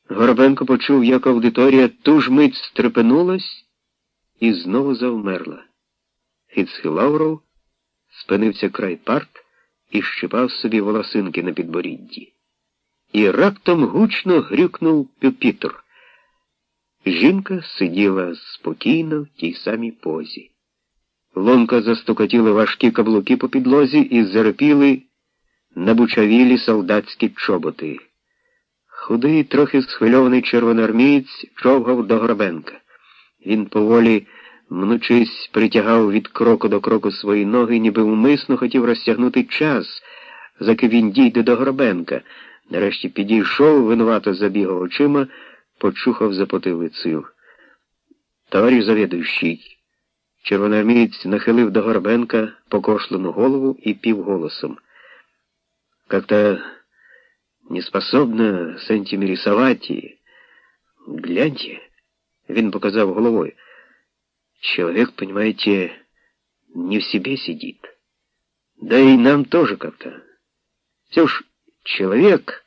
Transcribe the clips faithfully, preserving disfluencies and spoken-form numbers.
Горобенко почув, як аудиторія ту ж мить стрепенулась і знову завмерла. Фіцхілауров спинився край парт і щипав собі волосинки на підборідді. І раптом гучно грюкнув пюпітр. Жінка сиділа спокійно в тій самій позі. Ломко застукотіли важкі каблуки по підлозі і зарипіли набучавілі солдатські чоботи. Худий, трохи схвильований червоноармієць човгав до Горобенка. Він поволі, мнучись, притягав від кроку до кроку свої ноги, ніби умисно хотів розтягнути час, заки він дійде до Горобенка. Нарешті підійшов, винувато забігав очима, почухав за потилицею. «Товариш завідуючий!» Червоноармієць нахилив до Горобенка покошлену голову і півголосом. «Как-то не способна с этими рисовать. Гляньте!» Він показав головой. «Человек, понимаете, не в себе сидит. Да и нам тоже как-то. Все ж человек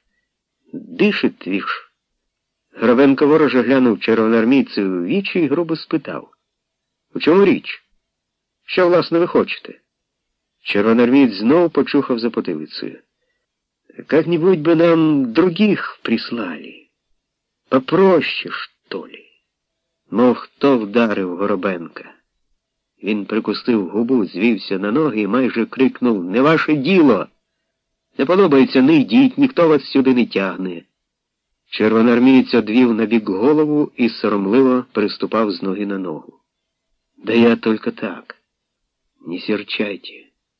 дышит, вишь». Горобенко вороже глянув червоноармійцю в вічі і грубо спитав. «У чому річ? Що, власне, ви хочете?» Червоноармієць знов почухав за потилицею. «Как-нибудь бы нам других прислали. Попроще, что ли?» Мов хто вдарив Горобенка. Він прикусив губу, звівся на ноги і майже крикнув: «Не ваше діло! Не подобається, не йдіть, ніхто вас сюди не тягне». Червоноармієць одвів набік голову і соромливо переступав з ноги на ногу. «Да я только так. Не серчайте».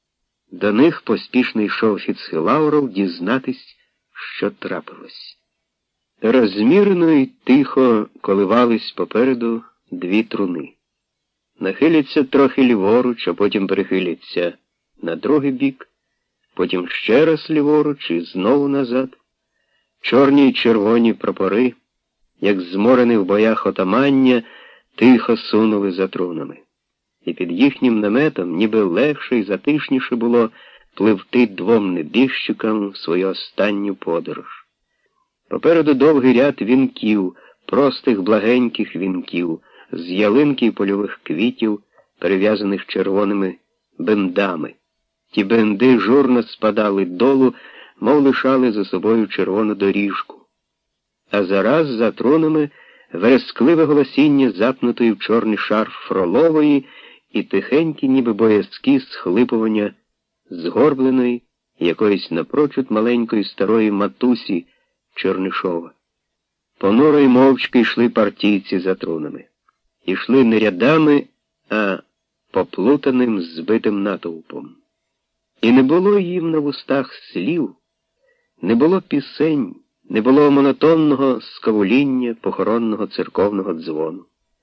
До них поспішно йшов Фіцхілауров дізнатись, що трапилось. Розмірено й тихо коливались попереду дві труни. Нахиляться трохи ліворуч, а потім перехиляться на другий бік, потім ще раз ліворуч і знову назад. Чорні й червоні прапори, як зморене в боях отамання, тихо сунули за трунами. І під їхнім наметом ніби легше і затишніше було пливти двом небіжчикам в свою останню подорож. Попереду довгий ряд вінків, простих благеньких вінків, з ялинки й польових квітів, перев'язаних червоними бендами. Ті бенди журно спадали долу, мов лишали за собою червону доріжку. А зараз за тронами верескливе голосіння запнутої в чорний шарф Фролової і тихенькі, ніби боязкі схлипування згорбленої якоїсь напрочуд маленької старої матусі Чернишова. Понуро й мовчки йшли партійці за трунами. Ішли не рядами, а поплутаним, збитим натовпом. І не було їм на вустах слів, не було пісень, не було монотонного скавуління похоронного церковного дзвону.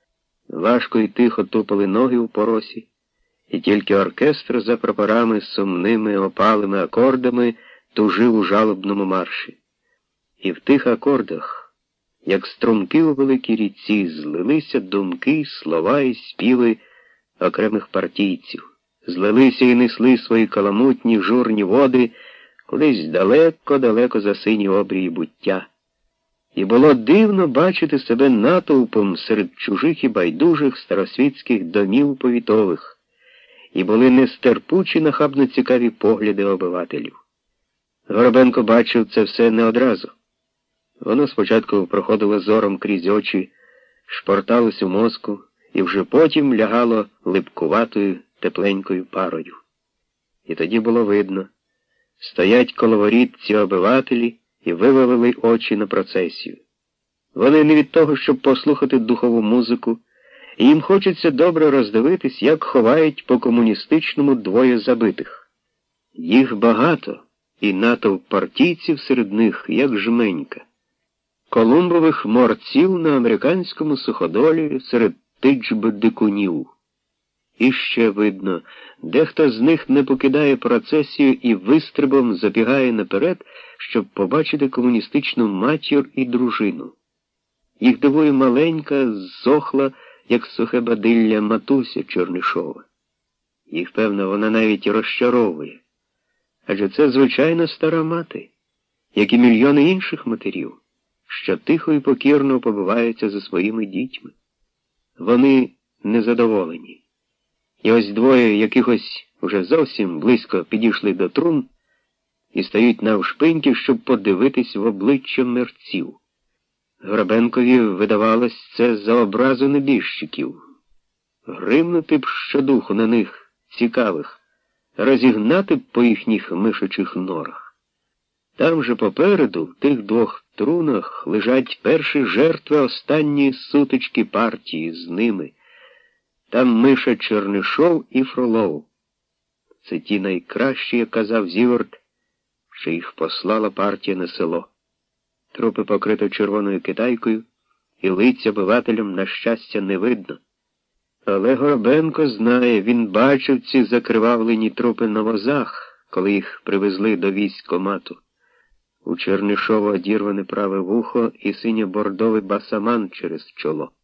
Важко й тихо тупали ноги у поросі, і тільки оркестр за прапорами з сумними опалими акордами тужив у жалобному марші. І в тих акордах, як струмки у великій ріці, злилися думки, слова і співи окремих партійців, злилися і несли свої каламутні журні води кудись далеко-далеко за сині обрії буття. І було дивно бачити себе натовпом серед чужих і байдужих старосвітських домів повітових, і були нестерпучі нахабно цікаві погляди обивателів. Горобенко бачив це все не одразу. Воно спочатку проходило зором крізь очі, шпорталось у мозку і вже потім лягало липкуватою тепленькою парою. І тоді було видно. Стоять коло воріт ці обивателі і вивалили очі на процесію. Вони не від того, щоб послухати духову музику, і їм хочеться добре роздивитись, як ховають по-комуністичному двоє забитих. Їх багато, і натовп партійців серед них, як жменька. Колумбових морців на американському суходолі серед тичби дикунів. І ще видно, дехто з них не покидає процесію і вистрибом забігає наперед, щоб побачити комуністичну матір і дружину. Їх дивує маленька, зсохла, як сухе бадилля, матуся Чернишова. Їх, певно, вона навіть розчаровує. Адже це звичайно стара мати, як і мільйони інших матерів, що тихо і покірно побиваються за своїми дітьми. Вони незадоволені. І ось двоє якихось уже зовсім близько підійшли до трун і стають навшпиньки, щоб подивитись в обличчя мерців. Горобенкові видавалось це за образу небіжчиків. Гримнути б щодуху на них цікавих, розігнати б по їхніх мишачих норах. Там же попереду, в тих двох трунах, лежать перші жертви останньої сутички партії з ними. Там Миша Чернишов і Фролов. Це ті найкращі, як казав Зіверт, що їх послала партія на село. Трупи покрито червоною китайкою, і лиця обивателям, на щастя, не видно. Але Горобенко знає, він бачив ці закривавлені трупи на возах, коли їх привезли до військкомату. У Чернишова одірване праве вухо і синьо-бордовий басаман через чоло.